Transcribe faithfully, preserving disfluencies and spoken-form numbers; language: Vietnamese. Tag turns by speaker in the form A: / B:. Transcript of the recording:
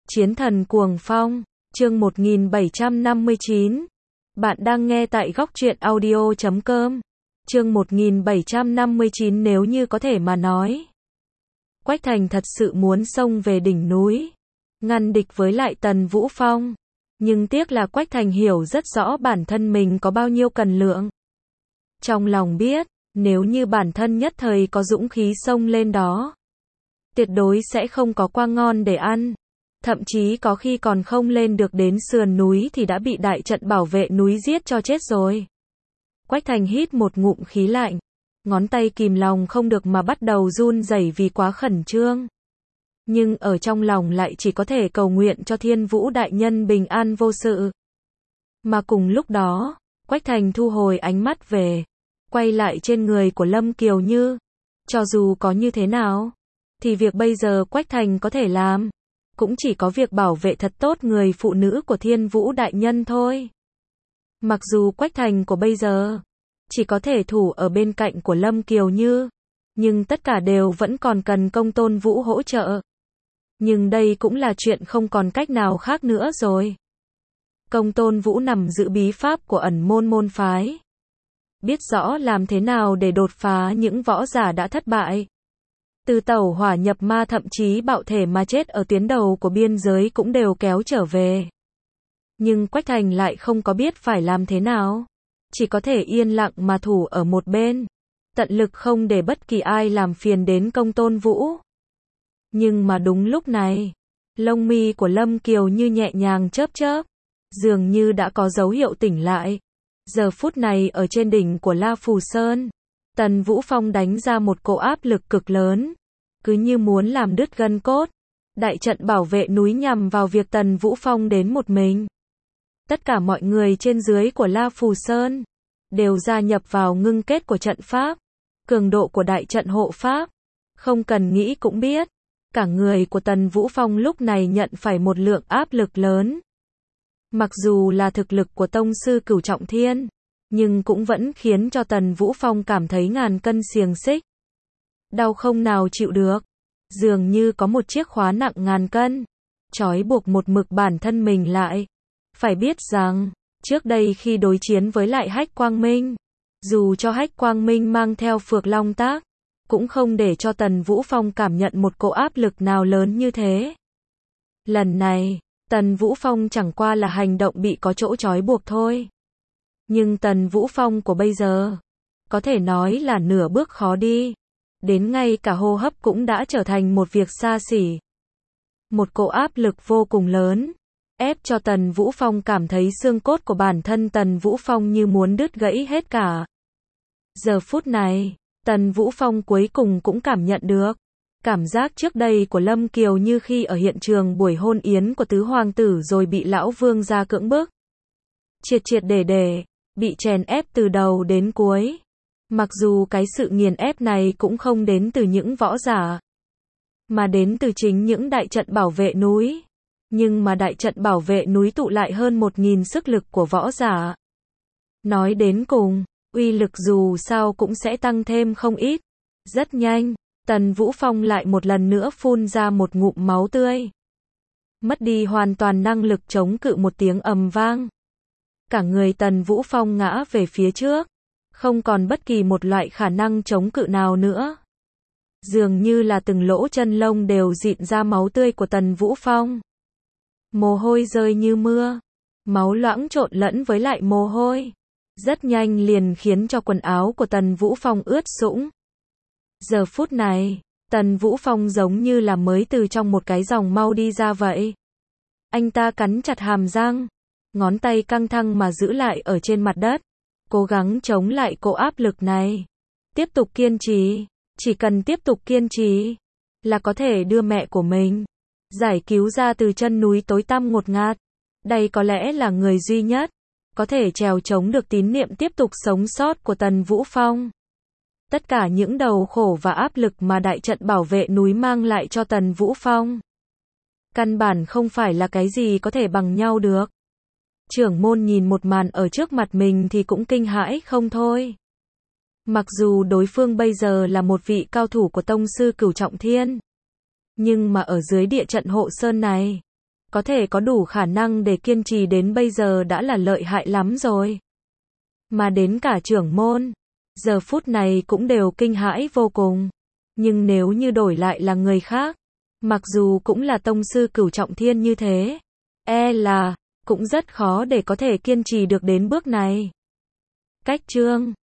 A: Chiến thần cuồng phong, chương một nghìn bảy trăm năm mươi chín. Bạn đang nghe tại góc truyện audio chấm com. Chương một nghìn bảy trăm năm mươi chín nếu như có thể mà nói. Quách Thành thật sự muốn xông về đỉnh núi, ngăn địch với lại Tần Vũ Phong. Nhưng tiếc là Quách Thành hiểu rất rõ bản thân mình có bao nhiêu cân lượng. Trong lòng biết, nếu như bản thân nhất thời có dũng khí xông lên đó, tuyệt đối sẽ không có qua ngon để ăn. Thậm chí có khi còn không lên được đến sườn núi thì đã bị đại trận bảo vệ núi giết cho chết rồi. Quách Thành hít một ngụm khí lạnh, ngón tay kìm lòng không được mà bắt đầu run rẩy vì quá khẩn trương. Nhưng ở trong lòng lại chỉ có thể cầu nguyện cho Thiên Vũ đại nhân bình an vô sự. Mà cùng lúc đó, Quách Thành thu hồi ánh mắt về, quay lại trên người của Lâm Kiều Như. Cho dù có như thế nào, thì việc bây giờ Quách Thành có thể làm, cũng chỉ có việc bảo vệ thật tốt người phụ nữ của Thiên Vũ đại nhân thôi. Mặc dù Quách Thành của bây giờ chỉ có thể thủ ở bên cạnh của Lâm Kiều Như, nhưng tất cả đều vẫn còn cần Công Tôn Vũ hỗ trợ. Nhưng đây cũng là chuyện không còn cách nào khác nữa rồi. Công Tôn Vũ nằm giữ bí pháp của ẩn môn môn phái, biết rõ làm thế nào để đột phá những võ giả đã thất bại. Từ tẩu hỏa nhập ma thậm chí bạo thể mà chết ở tuyến đầu của biên giới cũng đều kéo trở về. Nhưng Quách Thành lại không có biết phải làm thế nào. Chỉ có thể yên lặng mà thủ ở một bên, tận lực không để bất kỳ ai làm phiền đến Công Tôn Vũ. Nhưng mà đúng lúc này, lông mi của Lâm Kiều Như nhẹ nhàng chớp chớp, dường như đã có dấu hiệu tỉnh lại. Giờ phút này ở trên đỉnh của La Phù Sơn, Tần Vũ Phong đánh ra một cỗ áp lực cực lớn, cứ như muốn làm đứt gân cốt. Đại trận bảo vệ núi nhằm vào việc Tần Vũ Phong đến một mình. Tất cả mọi người trên dưới của La Phù Sơn đều gia nhập vào ngưng kết của trận pháp, cường độ của đại trận hộ pháp. Không cần nghĩ cũng biết, cả người của Tần Vũ Phong lúc này nhận phải một lượng áp lực lớn. Mặc dù là thực lực của tông sư Cửu Trọng Thiên, nhưng cũng vẫn khiến cho Tần Vũ Phong cảm thấy ngàn cân xiềng xích. Đau không nào chịu được, dường như có một chiếc khóa nặng ngàn cân, trói buộc một mực bản thân mình lại. Phải biết rằng, trước đây khi đối chiến với lại Hách Quang Minh, dù cho Hách Quang Minh mang theo Phược Long Tác, cũng không để cho Tần Vũ Phong cảm nhận một cỗ áp lực nào lớn như thế. Lần này, Tần Vũ Phong chẳng qua là hành động bị có chỗ trói buộc thôi. Nhưng Tần Vũ Phong của bây giờ, có thể nói là nửa bước khó đi. Đến ngay cả hô hấp cũng đã trở thành một việc xa xỉ. Một cỗ áp lực vô cùng lớn, ép cho Tần Vũ Phong cảm thấy xương cốt của bản thân Tần Vũ Phong như muốn đứt gãy hết cả. Giờ phút này, Tần Vũ Phong cuối cùng cũng cảm nhận được cảm giác trước đây của Lâm Kiều Như khi ở hiện trường buổi hôn yến của tứ hoàng tử rồi bị lão vương gia cưỡng bức. Triệt triệt để để, bị chèn ép từ đầu đến cuối. Mặc dù cái sự nghiền ép này cũng không đến từ những võ giả, mà đến từ chính những đại trận bảo vệ núi. Nhưng mà đại trận bảo vệ núi tụ lại hơn một nghìn sức lực của võ giả. Nói đến cùng, uy lực dù sao cũng sẽ tăng thêm không ít. Rất nhanh, Tần Vũ Phong lại một lần nữa phun ra một ngụm máu tươi. Mất đi hoàn toàn năng lực chống cự một tiếng ầm vang. Cả người Tần Vũ Phong ngã về phía trước, không còn bất kỳ một loại khả năng chống cự nào nữa. Dường như là từng lỗ chân lông đều rịn ra máu tươi của Tần Vũ Phong. Mồ hôi rơi như mưa, máu loãng trộn lẫn với lại mồ hôi, rất nhanh liền khiến cho quần áo của Tần Vũ Phong ướt sũng. Giờ phút này, Tần Vũ Phong giống như là mới từ trong một cái dòng mau đi ra vậy. Anh ta cắn chặt hàm răng, ngón tay căng thẳng mà giữ lại ở trên mặt đất, cố gắng chống lại cỗ áp lực này. Tiếp tục kiên trì, chỉ cần tiếp tục kiên trì, là có thể đưa mẹ của mình giải cứu ra từ chân núi tối tăm ngột ngạt. Đây có lẽ là người duy nhất có thể trèo chống được tín niệm tiếp tục sống sót của Tần Vũ Phong. Tất cả những đầu khổ và áp lực mà đại trận bảo vệ núi mang lại cho Tần Vũ Phong, căn bản không phải là cái gì có thể bằng nhau được. Trưởng môn nhìn một màn ở trước mặt mình thì cũng kinh hãi không thôi. Mặc dù đối phương bây giờ là một vị cao thủ của tông sư Cửu Trọng Thiên, nhưng mà ở dưới địa trận hộ sơn này, có thể có đủ khả năng để kiên trì đến bây giờ đã là lợi hại lắm rồi. Mà đến cả trưởng môn, giờ phút này cũng đều kinh hãi vô cùng. Nhưng nếu như đổi lại là người khác, mặc dù cũng là tông sư cửu trọng thiên như thế, e là cũng rất khó để có thể kiên trì được đến bước này. Cách chương